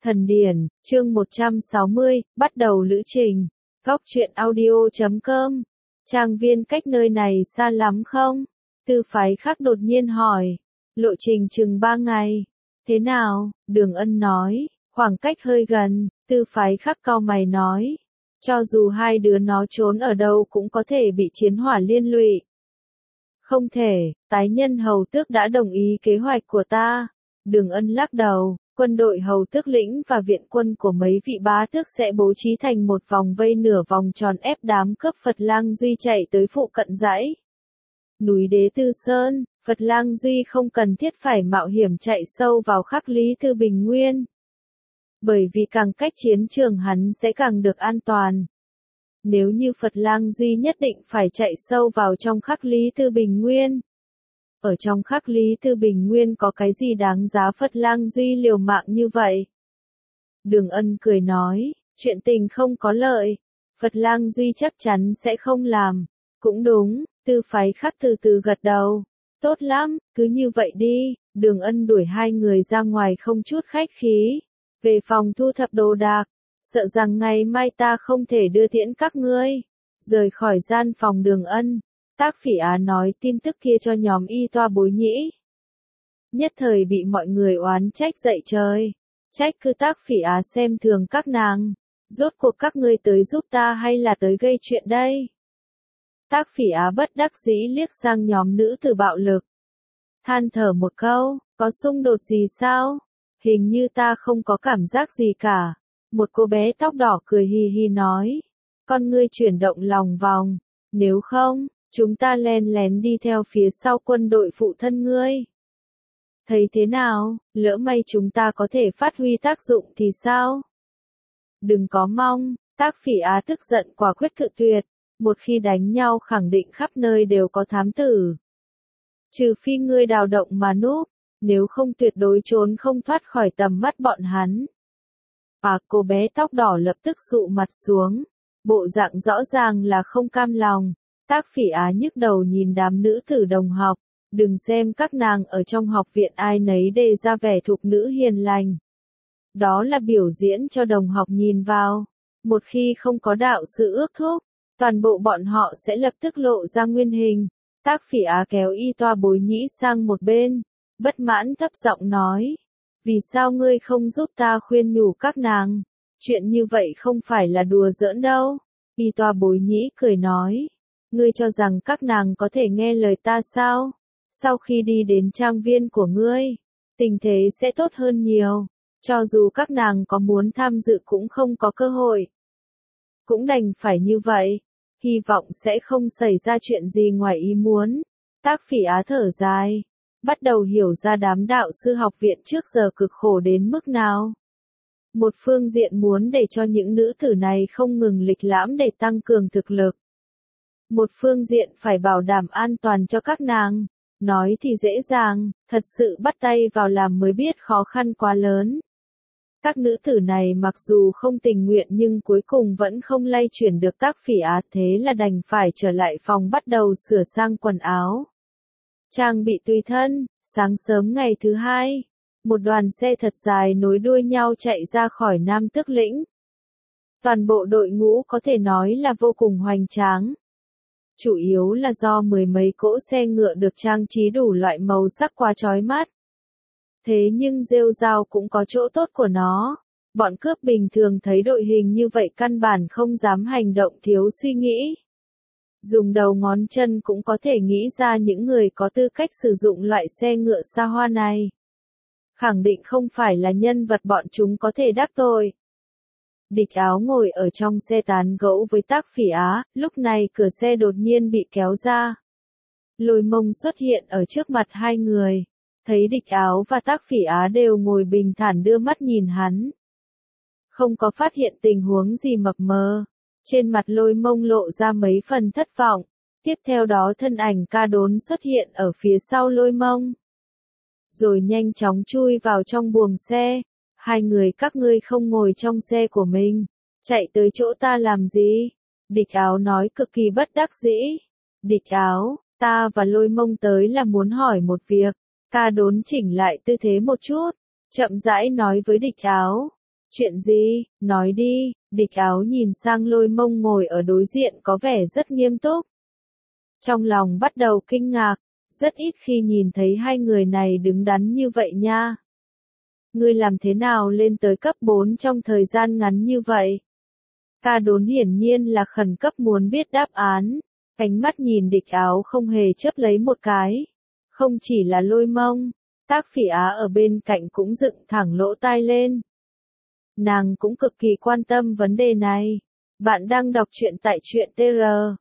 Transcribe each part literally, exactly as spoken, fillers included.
Thần điển, chương một trăm sáu mươi, bắt đầu lữ trình. Góc truyện audio chấm com. Trang viên cách nơi này xa lắm không? Tư phái khác đột nhiên hỏi. Lộ trình chừng ba ngày. Thế nào? Đường Ân nói. Khoảng cách hơi gần. Tư phái khác cau mày nói. Cho dù hai đứa nó trốn ở đâu cũng có thể bị chiến hỏa liên lụy. Không thể, tái nhân hầu tước đã đồng ý kế hoạch của ta. Đường Ân lắc đầu. Quân đội hầu tước lĩnh và viện quân của mấy vị bá tước sẽ bố trí thành một vòng vây nửa vòng tròn ép đám cướp Phật Lang Duy chạy tới phụ cận dãy núi Đế Tư Sơn. Phật Lang Duy không cần thiết phải mạo hiểm chạy sâu vào khắc Lý Tư Bình Nguyên. Bởi vì càng cách chiến trường hắn sẽ càng được an toàn. Nếu như Phật Lang Duy nhất định phải chạy sâu vào trong khắc Lý Tư Bình Nguyên. Ở trong khắc Lý Tư Bình Nguyên có cái gì đáng giá Phật Lang Duy liều mạng như vậy? Đường Ân cười nói, chuyện tình không có lợi. Phật Lang Duy chắc chắn sẽ không làm. Cũng đúng, Tư phái khắc từ từ gật đầu. Tốt lắm, cứ như vậy đi. Đường Ân đuổi hai người ra ngoài không chút khách khí. Về phòng thu thập đồ đạc. Sợ rằng ngày mai ta không thể đưa tiễn các ngươi. Rời khỏi gian phòng Đường Ân. Tác Phỉ Á nói tin tức kia cho nhóm y toa Bối Nhĩ. Nhất thời bị mọi người oán trách dậy trời. Trách cứ Tác Phỉ Á xem thường các nàng. Rốt cuộc các ngươi tới giúp ta hay là tới gây chuyện đây? Tác Phỉ Á bất đắc dĩ liếc sang nhóm nữ tử bạo lực. Than thở một câu, có xung đột gì sao? Hình như ta không có cảm giác gì cả. Một cô bé tóc đỏ cười hi hi nói. Con ngươi chuyển động lòng vòng. Nếu không, chúng ta len lén đi theo phía sau quân đội phụ thân ngươi. Thấy thế nào, lỡ may chúng ta có thể phát huy tác dụng thì sao? Đừng có mong, Tác Phỉ Á tức giận quả quyết cự tuyệt. Một khi đánh nhau khẳng định khắp nơi đều có thám tử. Trừ phi ngươi đào động mà núp, nếu không tuyệt đối trốn không thoát khỏi tầm mắt bọn hắn. À, cô bé tóc đỏ lập tức dụ mặt xuống. Bộ dạng rõ ràng là không cam lòng. Tác Phỉ Á nhức đầu nhìn đám nữ tử đồng học. Đừng xem các nàng ở trong học viện ai nấy đề ra vẻ thục nữ hiền lành. Đó là biểu diễn cho đồng học nhìn vào. Một khi không có đạo sự ước thúc, toàn bộ bọn họ sẽ lập tức lộ ra nguyên hình. Tác Phỉ Á kéo y toa Bối Nhĩ sang một bên. Bất mãn thấp giọng nói. Vì sao ngươi không giúp ta khuyên nhủ các nàng? Chuyện như vậy không phải là đùa giỡn đâu. Y toa Bối Nhĩ cười nói. Ngươi cho rằng các nàng có thể nghe lời ta sao? Sau khi đi đến trang viên của ngươi, tình thế sẽ tốt hơn nhiều. Cho dù các nàng có muốn tham dự cũng không có cơ hội. Cũng đành phải như vậy. Hy vọng sẽ không xảy ra chuyện gì ngoài ý muốn. Tác Phỉ Á thở dài. Bắt đầu hiểu ra đám đạo sư học viện trước giờ cực khổ đến mức nào. Một phương diện muốn để cho những nữ tử này không ngừng lịch lãm để tăng cường thực lực. Một phương diện phải bảo đảm an toàn cho các nàng. Nói thì dễ dàng, thật sự bắt tay vào làm mới biết khó khăn quá lớn. Các nữ tử này mặc dù không tình nguyện nhưng cuối cùng vẫn không lay chuyển được Tác Phỉ Á, thế là đành phải trở lại phòng bắt đầu sửa sang quần áo. Trang bị tùy thân. Sáng sớm ngày thứ hai, một đoàn xe thật dài nối đuôi nhau chạy ra khỏi Nam Tước Lĩnh. Toàn bộ đội ngũ có thể nói là vô cùng hoành tráng. Chủ yếu là do mười mấy cỗ xe ngựa được trang trí đủ loại màu sắc quá chói mắt. Thế nhưng rêu rao cũng có chỗ tốt của nó. Bọn cướp bình thường thấy đội hình như vậy căn bản không dám hành động thiếu suy nghĩ. Dùng đầu ngón chân cũng có thể nghĩ ra những người có tư cách sử dụng loại xe ngựa xa hoa này. Khẳng định không phải là nhân vật bọn chúng có thể đắc tội. Địch Áo ngồi ở trong xe tán gẫu với Tác Phỉ Á, lúc này cửa xe đột nhiên bị kéo ra. Lôi Mông xuất hiện ở trước mặt hai người. Thấy Địch Áo và Tác Phỉ Á đều ngồi bình thản đưa mắt nhìn hắn. Không có phát hiện tình huống gì mập mờ. Trên mặt Lôi Mông lộ ra mấy phần thất vọng. Tiếp theo đó thân ảnh Ca Đốn xuất hiện ở phía sau Lôi Mông. Rồi nhanh chóng chui vào trong buồng xe. Hai người các ngươi không ngồi trong xe của mình. Chạy tới chỗ ta làm gì? Địch Áo nói cực kỳ bất đắc dĩ. Địch Áo, ta và Lôi Mông tới là muốn hỏi một việc. Ca Đốn chỉnh lại tư thế một chút. Chậm rãi nói với Địch Áo. Chuyện gì, nói đi, địch áo nhìn sang Lôi Mông ngồi ở đối diện có vẻ rất nghiêm túc. Trong lòng bắt đầu kinh ngạc, rất ít khi nhìn thấy hai người này đứng đắn như vậy nha. Ngươi làm thế nào lên tới cấp bốn trong thời gian ngắn như vậy? Ca Đốn hiển nhiên là khẩn cấp muốn biết đáp án, ánh mắt nhìn địch áo không hề chớp lấy một cái. Không chỉ là Lôi Mông, Tác Phỉ Á ở bên cạnh cũng dựng thẳng lỗ tai lên. Nàng cũng cực kỳ quan tâm vấn đề này. Bạn đang đọc truyện tại truyện tê rờ.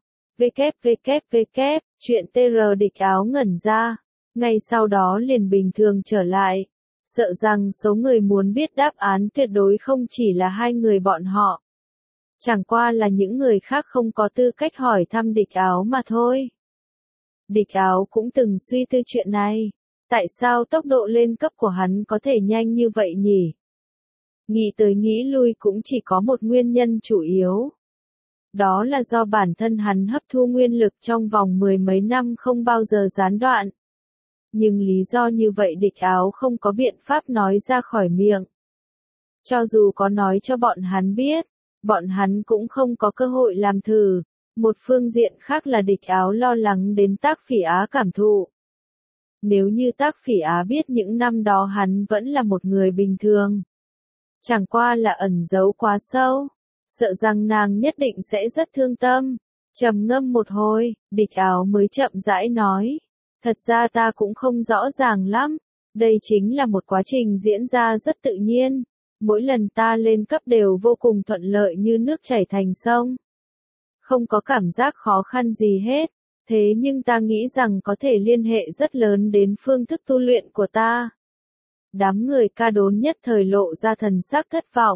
www, truyện tê rờ địch áo ngẩn ra. Ngay sau đó liền bình thường trở lại. Sợ rằng số người muốn biết đáp án tuyệt đối không chỉ là hai người bọn họ. Chẳng qua là những người khác không có tư cách hỏi thăm địch áo mà thôi. Địch áo cũng từng suy tư chuyện này. Tại sao tốc độ lên cấp của hắn có thể nhanh như vậy nhỉ? Nghĩ tới nghĩ lui cũng chỉ có một nguyên nhân chủ yếu. Đó là do bản thân hắn hấp thu nguyên lực trong vòng mười mấy năm không bao giờ gián đoạn. Nhưng lý do như vậy địch áo không có biện pháp nói ra khỏi miệng. Cho dù có nói cho bọn hắn biết, bọn hắn cũng không có cơ hội làm thử. Một phương diện khác là địch áo lo lắng đến Tác Phỉ Á cảm thụ. Nếu như Tác Phỉ Á biết những năm đó hắn vẫn là một người bình thường. Chẳng qua là ẩn giấu quá sâu. Sợ rằng nàng nhất định sẽ rất thương tâm. Trầm ngâm một hồi, địch áo mới chậm rãi nói. Thật ra ta cũng không rõ ràng lắm. Đây chính là một quá trình diễn ra rất tự nhiên. Mỗi lần ta lên cấp đều vô cùng thuận lợi như nước chảy thành sông. Không có cảm giác khó khăn gì hết. Thế nhưng ta nghĩ rằng có thể liên hệ rất lớn đến phương thức tu luyện của ta. Đám người Ca Đốn nhất thời lộ ra thần sắc thất vọng.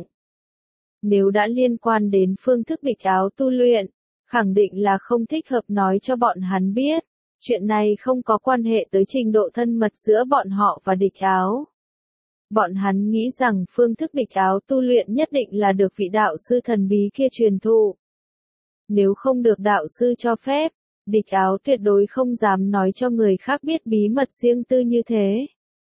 Nếu đã liên quan đến phương thức địch áo tu luyện, khẳng định là không thích hợp nói cho bọn hắn biết. Chuyện này không có quan hệ tới trình độ thân mật giữa bọn họ và địch áo. Bọn hắn nghĩ rằng phương thức địch áo tu luyện nhất định là được vị đạo sư thần bí kia truyền thụ. Nếu không được đạo sư cho phép, địch áo tuyệt đối không dám nói cho người khác biết bí mật riêng tư như thế.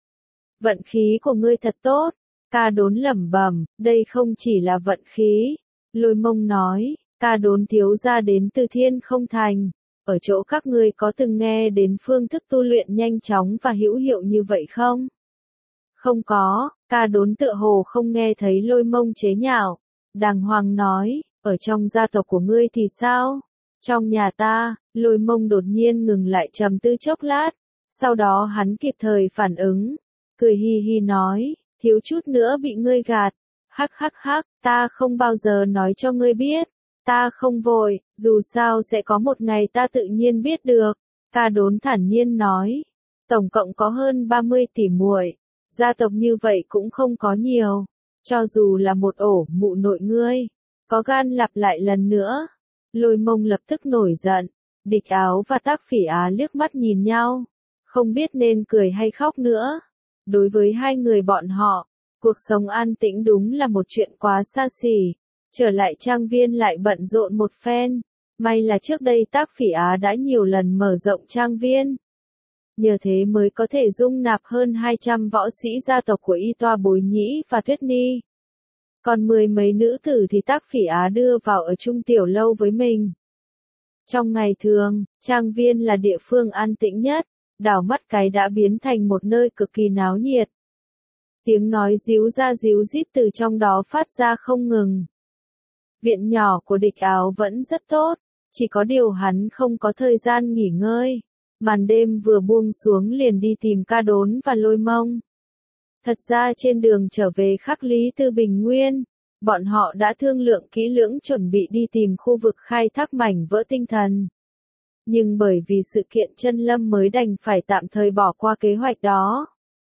Vận khí của ngươi thật tốt, Ca Đốn lẩm bẩm, đây không chỉ là vận khí. Lôi Mông nói, Ca Đốn thiếu gia đến từ Thiên Không Thành. Ở chỗ các ngươi có từng nghe đến phương thức tu luyện nhanh chóng và hữu hiệu như vậy không? Không có, Ca Đốn tựa hồ không nghe thấy Lôi Mông chế nhạo. Đàng hoàng nói, ở trong gia tộc của ngươi thì sao? Trong nhà ta, Lôi Mông đột nhiên ngừng lại trầm tư chốc lát. Sau đó hắn kịp thời phản ứng. Cười hi hi nói, thiếu chút nữa bị ngươi gạt. Hắc hắc hắc, ta không bao giờ nói cho ngươi biết. Ta không vội, dù sao sẽ có một ngày ta tự nhiên biết được. Ca Đốn thản nhiên nói. Tổng cộng có hơn ba mươi tỷ muội. Gia tộc như vậy cũng không có nhiều. Cho dù là một ổ mụ nội ngươi. Có gan lặp lại lần nữa. Lôi Mông lập tức nổi giận. Địch áo và Tác Phỉ Á liếc mắt nhìn nhau. Không biết nên cười hay khóc nữa. Đối với hai người bọn họ, cuộc sống an tĩnh đúng là một chuyện quá xa xỉ. Trở lại trang viên lại bận rộn một phen. May là trước đây Tác Phỉ Á đã nhiều lần mở rộng trang viên. Nhờ thế mới có thể dung nạp hơn hai trăm võ sĩ gia tộc của Y Toa Bối Nhĩ và Tuyết Ni. Còn mười mấy nữ tử thì Tác Phỉ Á đưa vào ở chung tiểu lâu với mình. Trong ngày thường, trang viên là địa phương an tĩnh nhất, đảo mắt cái đã biến thành một nơi cực kỳ náo nhiệt. Tiếng nói díu ra díu dít từ trong đó phát ra không ngừng. Viện nhỏ của địch áo vẫn rất tốt, chỉ có điều hắn không có thời gian nghỉ ngơi. Màn đêm vừa buông xuống liền đi tìm Ca Đốn và Lôi Mông. Thật ra trên đường trở về Khắc Lý Tư Bình Nguyên, bọn họ đã thương lượng kỹ lưỡng chuẩn bị đi tìm khu vực khai thác mảnh vỡ tinh thần. Nhưng bởi vì sự kiện chân lâm mới đành phải tạm thời bỏ qua kế hoạch đó.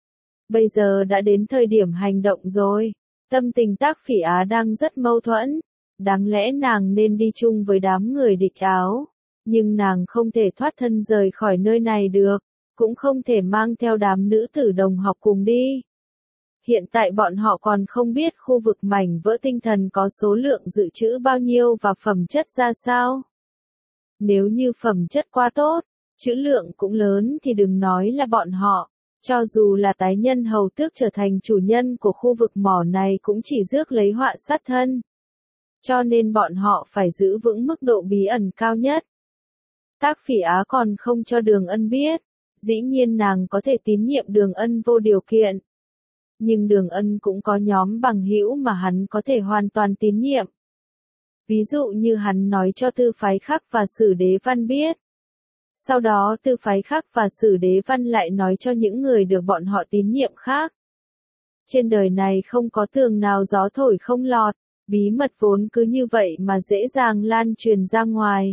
Bây giờ đã đến thời điểm hành động rồi. Tâm tình Tác Phỉ Á đang rất mâu thuẫn. Đáng lẽ nàng nên đi chung với đám người địch áo. Nhưng nàng không thể thoát thân rời khỏi nơi này được. Cũng không thể mang theo đám nữ tử đồng học cùng đi. Hiện tại bọn họ còn không biết khu vực mảnh vỡ tinh thần có số lượng dự trữ bao nhiêu và phẩm chất ra sao. Nếu như phẩm chất quá tốt, trữ lượng cũng lớn thì đừng nói là bọn họ. Cho dù là tái nhân hầu tước trở thành chủ nhân của khu vực mỏ này cũng chỉ rước lấy họa sát thân. Cho nên bọn họ phải giữ vững mức độ bí ẩn cao nhất. Tác Phỉ Á còn không cho Đường Ân biết. Dĩ nhiên nàng có thể tín nhiệm Đường Ân vô điều kiện. Nhưng Đường Ân cũng có nhóm bằng hữu mà hắn có thể hoàn toàn tín nhiệm. Ví dụ như hắn nói cho Tư Phái Khắc và Sử Đế Văn biết. Sau đó Tư Phái Khắc và Sử Đế Văn lại nói cho những người được bọn họ tín nhiệm khác. Trên đời này không có tường nào gió thổi không lọt, bí mật vốn cứ như vậy mà dễ dàng lan truyền ra ngoài.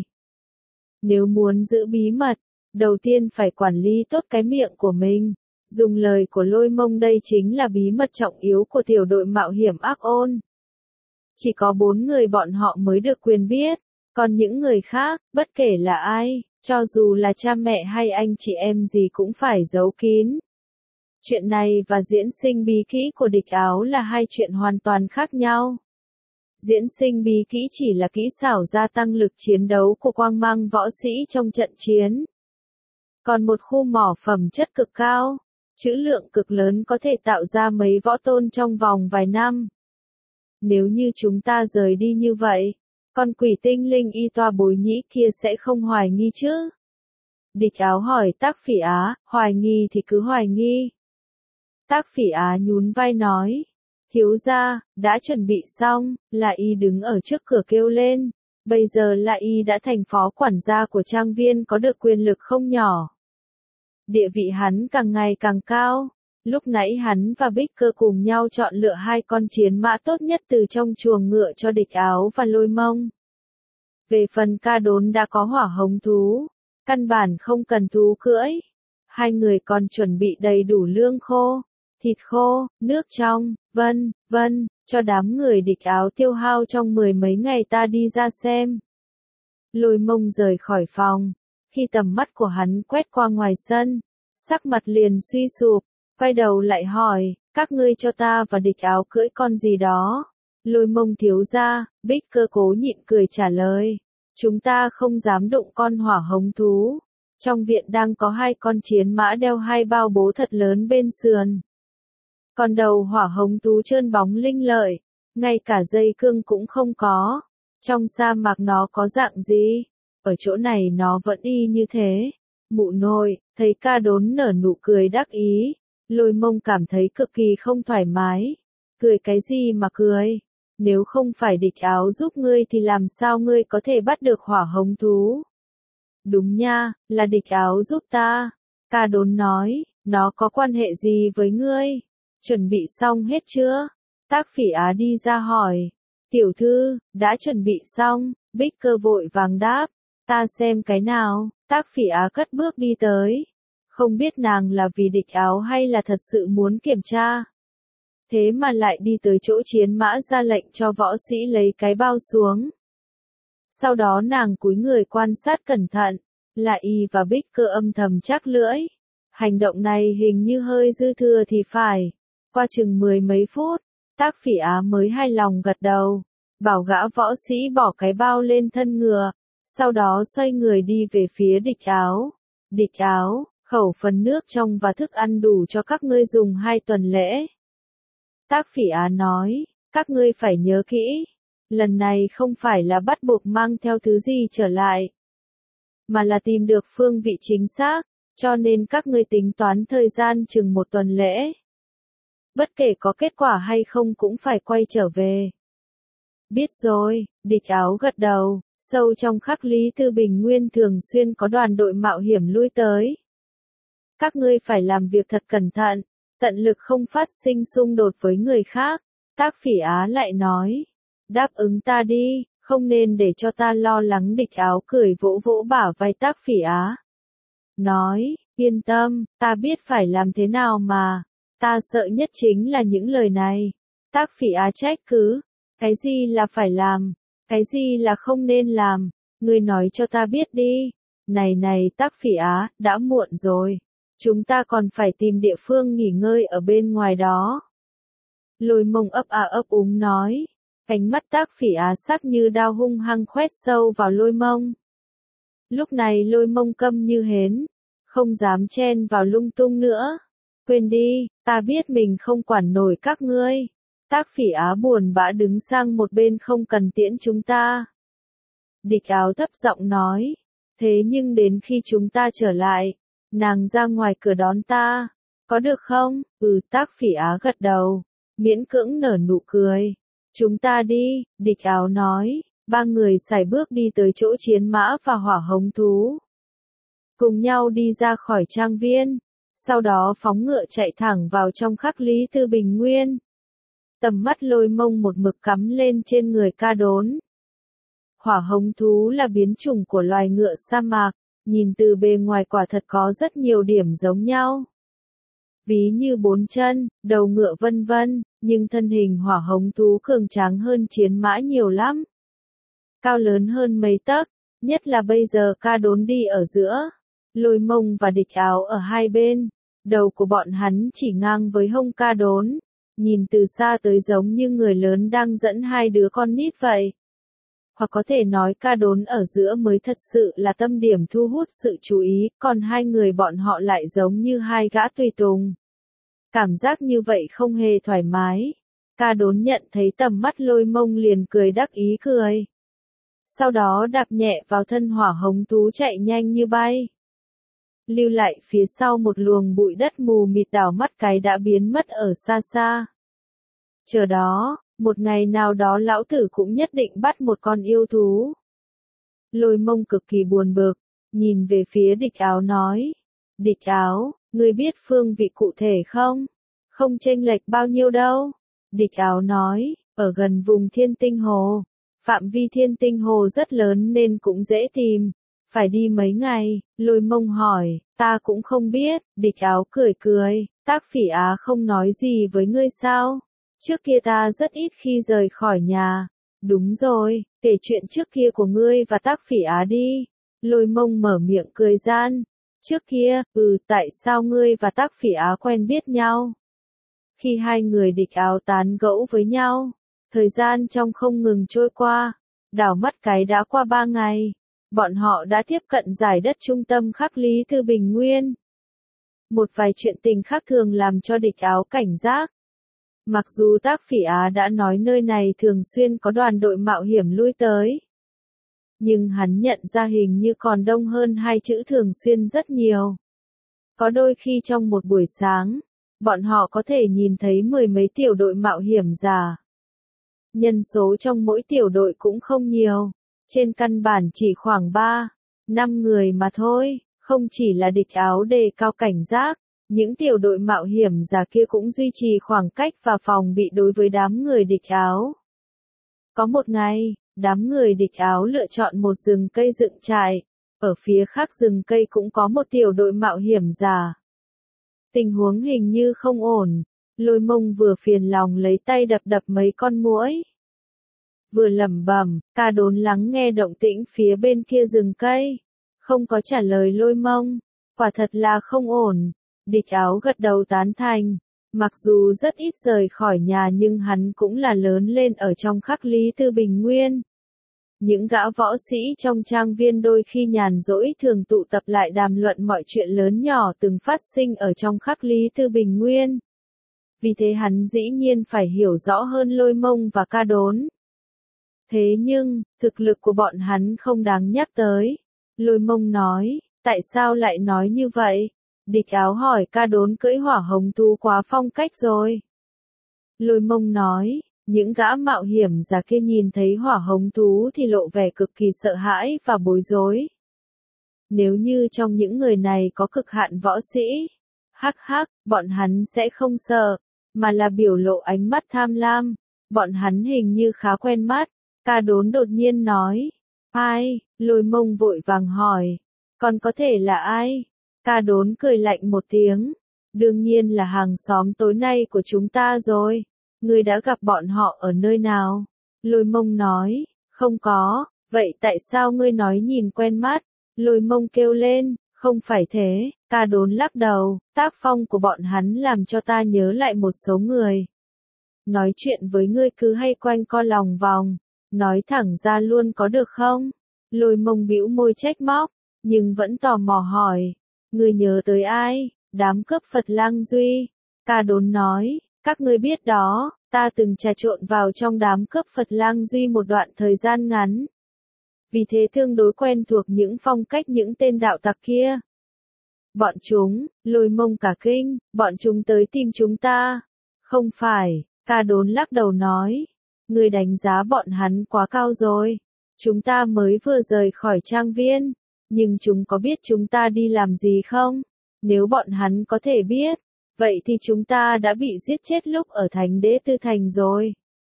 Nếu muốn giữ bí mật, đầu tiên phải quản lý tốt cái miệng của mình. Dùng lời của Lôi Mông đây chính là bí mật trọng yếu của tiểu đội mạo hiểm Ác Ôn. Chỉ có bốn người bọn họ mới được quyền biết, còn những người khác, bất kể là ai, cho dù là cha mẹ hay anh chị em gì cũng phải giấu kín. Chuyện này và diễn sinh bí kỹ của địch áo là hai chuyện hoàn toàn khác nhau. Diễn sinh bí kỹ chỉ là kỹ xảo gia tăng lực chiến đấu của quang mang võ sĩ trong trận chiến. Còn một khu mỏ phẩm chất cực cao, trữ lượng cực lớn có thể tạo ra mấy võ tôn trong vòng vài năm. Nếu như chúng ta rời đi như vậy, con quỷ tinh linh y toa bối nhĩ kia sẽ không hoài nghi chứ? Địch áo hỏi Tác Phỉ Á, hoài nghi thì cứ hoài nghi. Tác Phỉ Á nhún vai nói, thiếu gia, đã chuẩn bị xong, là y đứng ở trước cửa kêu lên, bây giờ là y đã thành phó quản gia của trang viên có được quyền lực không nhỏ. Địa vị hắn càng ngày càng cao. Lúc nãy hắn và Bích Cơ cùng nhau chọn lựa hai con chiến mã tốt nhất từ trong chuồng ngựa cho địch áo và Lôi Mông. Về phần Ca Đốn đã có hỏa hống thú, căn bản không cần thú cưỡi. Hai người còn chuẩn bị đầy đủ lương khô, thịt khô, nước trong, vân, vân, cho đám người địch áo tiêu hao trong mười mấy ngày ta đi ra xem. Lôi Mông rời khỏi phòng, khi tầm mắt của hắn quét qua ngoài sân, sắc mặt liền suy sụp. Quay đầu lại hỏi, các ngươi cho ta và địch áo cưỡi con gì đó. Lôi Mông thiếu gia, Bích Cơ cố nhịn cười trả lời. Chúng ta không dám đụng con hỏa hống thú. Trong viện đang có hai con chiến mã đeo hai bao bố thật lớn bên sườn. Còn đầu hỏa hống thú trơn bóng linh lợi, ngay cả dây cương cũng không có. Trong sa mạc nó có dạng gì? Ở chỗ này nó vẫn y như thế. Mụ nội, thấy Ca Đốn nở nụ cười đắc ý. Lôi Mông cảm thấy cực kỳ không thoải mái. Cười cái gì mà cười? Nếu không phải địch áo giúp ngươi thì làm sao ngươi có thể bắt được hỏa hống thú? Đúng nha, là địch áo giúp ta. Ca Đốn nói, nó có quan hệ gì với ngươi? Chuẩn bị xong hết chưa? Tác Phỉ Á đi ra hỏi. Tiểu thư, đã chuẩn bị xong, Bích Cơ vội vàng đáp. Ta xem cái nào, Tác Phỉ Á cất bước đi tới. Không biết nàng là vì địch áo hay là thật sự muốn kiểm tra. Thế mà lại đi tới chỗ chiến mã ra lệnh cho võ sĩ lấy cái bao xuống. Sau đó nàng cúi người quan sát cẩn thận, là y và Bích Cơ âm thầm chắc lưỡi. Hành động này hình như hơi dư thừa thì phải. Qua chừng mười mấy phút, Tác Phỉ Á mới hài lòng gật đầu, bảo gã võ sĩ bỏ cái bao lên thân ngựa, sau đó xoay người đi về phía địch áo. Địch áo, khẩu phần nước trong và thức ăn đủ cho các ngươi dùng hai tuần lễ. Tác Phỉ Á nói, các ngươi phải nhớ kỹ, lần này không phải là bắt buộc mang theo thứ gì trở lại, mà là tìm được phương vị chính xác, cho nên các ngươi tính toán thời gian chừng một tuần lễ. Bất kể có kết quả hay không cũng phải quay trở về. Biết rồi, địch áo gật đầu, sâu trong khắc Lý Tư Bình Nguyên thường xuyên có đoàn đội mạo hiểm lui tới. Các ngươi phải làm việc thật cẩn thận, tận lực không phát sinh xung đột với người khác. Tác Phỉ Á lại nói, đáp ứng ta đi, không nên để cho ta lo lắng. Địch áo cười vỗ vỗ bả vai Tác Phỉ Á. Nói, yên tâm, ta biết phải làm thế nào mà, ta sợ nhất chính là những lời này. Tác Phỉ Á trách cứ, cái gì là phải làm, cái gì là không nên làm, ngươi nói cho ta biết đi. Này này Tác Phỉ Á, đã muộn rồi. Chúng ta còn phải tìm địa phương nghỉ ngơi ở bên ngoài đó. Lôi Mông ấp à ấp úng nói. Cánh mắt Tác Phỉ Á sắc như đao hung hăng khoét sâu vào Lôi Mông. Lúc này Lôi Mông câm như hến, không dám chen vào lung tung nữa. Quên đi, ta biết mình không quản nổi các ngươi. Tác Phỉ Á buồn bã đứng sang một bên không cần tiễn chúng ta. Địch Áo thấp giọng nói, thế nhưng đến khi chúng ta trở lại, nàng ra ngoài cửa đón ta, có được không? Ừ, Tác Phỉ Á gật đầu, miễn cưỡng nở nụ cười. Chúng ta đi, Địch Áo nói, ba người sải bước đi tới chỗ chiến mã và hỏa hống thú. Cùng nhau đi ra khỏi trang viên, sau đó phóng ngựa chạy thẳng vào trong Khắc Lý Tư Bình Nguyên. Tầm mắt Lôi Mông một mực cắm lên trên người Ca Đốn. Hỏa hống thú là biến chủng của loài ngựa sa mạc, nhìn từ bề ngoài quả thật có rất nhiều điểm giống nhau. Ví như bốn chân, đầu ngựa vân vân, nhưng thân hình hỏa hống thú cường tráng hơn chiến mã nhiều lắm. Cao lớn hơn mấy tấc, nhất là bây giờ Ca Đốn đi ở giữa. Lôi Mông và Địch Áo ở hai bên, đầu của bọn hắn chỉ ngang với hông Ca Đốn, nhìn từ xa tới giống như người lớn đang dẫn hai đứa con nít vậy. Hoặc có thể nói Ca Đốn ở giữa mới thật sự là tâm điểm thu hút sự chú ý, còn hai người bọn họ lại giống như hai gã tùy tùng. Cảm giác như vậy không hề thoải mái. Ca Đốn nhận thấy tầm mắt Lôi Mông liền cười đắc ý cười. Sau đó đạp nhẹ vào thân hỏa hống thú chạy nhanh như bay. Lưu lại phía sau một luồng bụi đất mù mịt, đảo mắt cái đã biến mất ở xa xa. Chờ đó, một ngày nào đó lão tử cũng nhất định bắt một con yêu thú. Lôi Mông cực kỳ buồn bực, nhìn về phía Địch Áo nói. Địch Áo, ngươi biết phương vị cụ thể không? Không chênh lệch bao nhiêu đâu. Địch Áo nói, ở gần vùng Thiên Tinh Hồ. Phạm vi Thiên Tinh Hồ rất lớn nên cũng dễ tìm. Phải đi mấy ngày, Lôi Mông hỏi, ta cũng không biết. Địch Áo cười cười, Tác Phỉ Á không nói gì với ngươi sao? Trước kia ta rất ít khi rời khỏi nhà. Đúng rồi, kể chuyện trước kia của ngươi và Tác Phỉ Á đi. Lôi Mông mở miệng cười gian. Trước kia, ừ, tại sao ngươi và Tác Phỉ Á quen biết nhau? Khi hai người Địch Áo tán gẫu với nhau, thời gian trong không ngừng trôi qua, đảo mắt cái đã qua ba ngày. Bọn họ đã tiếp cận giải đất trung tâm Khắc Lý Tư Bình Nguyên. Một vài chuyện tình khác thường làm cho Địch Áo cảnh giác. Mặc dù Tác Phỉ Á đã nói nơi này thường xuyên có đoàn đội mạo hiểm lui tới, nhưng hắn nhận ra hình như còn đông hơn hai chữ thường xuyên rất nhiều. Có đôi khi trong một buổi sáng, bọn họ có thể nhìn thấy mười mấy tiểu đội mạo hiểm giả. Nhân số trong mỗi tiểu đội cũng không nhiều. Trên căn bản chỉ khoảng ba, năm người mà thôi, không chỉ là Địch Áo đề cao cảnh giác, những tiểu đội mạo hiểm giả kia cũng duy trì khoảng cách và phòng bị đối với đám người Địch Áo. Có một ngày, đám người Địch Áo lựa chọn một rừng cây dựng trại, ở phía khác rừng cây cũng có một tiểu đội mạo hiểm giả. Tình huống hình như không ổn, Lôi Mông vừa phiền lòng lấy tay đập đập mấy con muỗi. Vừa lẩm bẩm, Ca Đốn lắng nghe động tĩnh phía bên kia rừng cây, không có trả lời Lôi Mông, quả thật là không ổn. Địch Áo gật đầu tán thành, mặc dù rất ít rời khỏi nhà nhưng hắn cũng là lớn lên ở trong Khắc Lý Tư Bình Nguyên. Những gã võ sĩ trong trang viên đôi khi nhàn rỗi thường tụ tập lại đàm luận mọi chuyện lớn nhỏ từng phát sinh ở trong Khắc Lý Tư Bình Nguyên. Vì thế hắn dĩ nhiên phải hiểu rõ hơn Lôi Mông và Ca Đốn. Thế nhưng, thực lực của bọn hắn không đáng nhắc tới. Lôi Mông nói, tại sao lại nói như vậy? Địch Áo hỏi Ca Đốn cưỡi hỏa hống thú quá phong cách rồi. Lôi Mông nói, những gã mạo hiểm giả kia nhìn thấy hỏa hống thú thì lộ vẻ cực kỳ sợ hãi và bối rối. Nếu như trong những người này có cực hạn võ sĩ, hắc hắc, bọn hắn sẽ không sợ, mà là biểu lộ ánh mắt tham lam. Bọn hắn hình như khá quen mắt. Ca Đốn đột nhiên nói, ai? Lôi Mông vội vàng hỏi, còn có thể là ai? Ca Đốn cười lạnh một tiếng, đương nhiên là hàng xóm tối nay của chúng ta rồi. Ngươi đã gặp bọn họ ở nơi nào? Lôi Mông nói, không có. Vậy tại sao ngươi nói nhìn quen mắt? Lôi Mông kêu lên, không phải thế. Ca Đốn lắc đầu, tác phong của bọn hắn làm cho ta nhớ lại một số người. Nói chuyện với ngươi cứ hay quanh co lòng vòng, nói thẳng ra luôn có được không? Lôi Mông bĩu môi trách móc, nhưng vẫn tò mò hỏi, ngươi nhớ tới ai? Đám cướp Phật Lang Duy. Ca Đốn nói, các ngươi biết đó, ta từng trà trộn vào trong đám cướp Phật Lang Duy một đoạn thời gian ngắn. Vì thế tương đối quen thuộc những phong cách những tên đạo tặc kia. Bọn chúng, Lôi Mông cả kinh, bọn chúng tới tìm chúng ta. Không phải, Ca Đốn lắc đầu nói. Ngươi đánh giá bọn hắn quá cao rồi. Chúng ta mới vừa rời khỏi trang viên. Nhưng chúng có biết chúng ta đi làm gì không? Nếu bọn hắn có thể biết, vậy thì chúng ta đã bị giết chết lúc ở thành Đế Tư Thành rồi.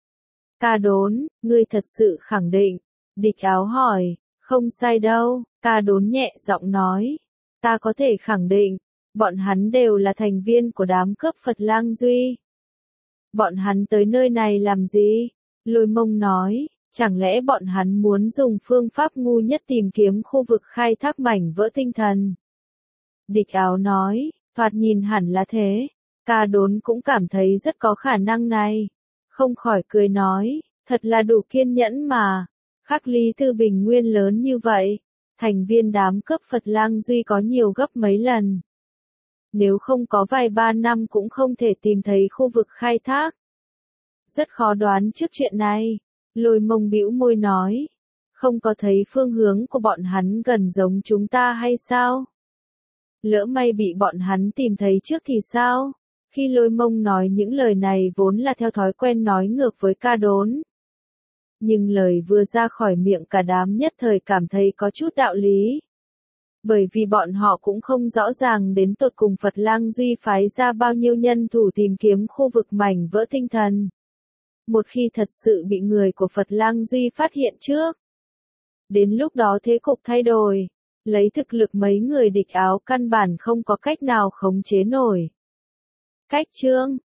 Ca Đốn, ngươi thật sự khẳng định. Địch Áo hỏi, không sai đâu, Ca Đốn nhẹ giọng nói. Ta có thể khẳng định, bọn hắn đều là thành viên của đám cướp Phật Lang Duy. Bọn hắn tới nơi này làm gì? Lôi Mông nói, chẳng lẽ bọn hắn muốn dùng phương pháp ngu nhất tìm kiếm khu vực khai thác mảnh vỡ tinh thần? Địch Áo nói, thoạt nhìn hẳn là thế. Ca Đốn cũng cảm thấy rất có khả năng này. Không khỏi cười nói, thật là đủ kiên nhẫn mà. Khắc Lý Tư bình nguyên lớn như vậy, thành viên đám cướp Phật Lang Duy có nhiều gấp mấy lần. Nếu không có vài ba năm cũng không thể tìm thấy khu vực khai thác. Rất khó đoán trước chuyện này. Lôi Mông bĩu môi nói, không có thấy phương hướng của bọn hắn gần giống chúng ta hay sao? Lỡ may bị bọn hắn tìm thấy trước thì sao? Khi Lôi Mông nói những lời này vốn là theo thói quen nói ngược với Ca Đốn. Nhưng lời vừa ra khỏi miệng cả đám nhất thời cảm thấy có chút đạo lý. Bởi vì bọn họ cũng không rõ ràng đến tột cùng Phật Lang Duy phái ra bao nhiêu nhân thủ tìm kiếm khu vực mảnh vỡ tinh thần. Một khi thật sự bị người của Phật Lang Duy phát hiện trước. Đến lúc đó thế cục thay đổi. Lấy thực lực mấy người Địch Áo căn bản không có cách nào khống chế nổi. Cách chương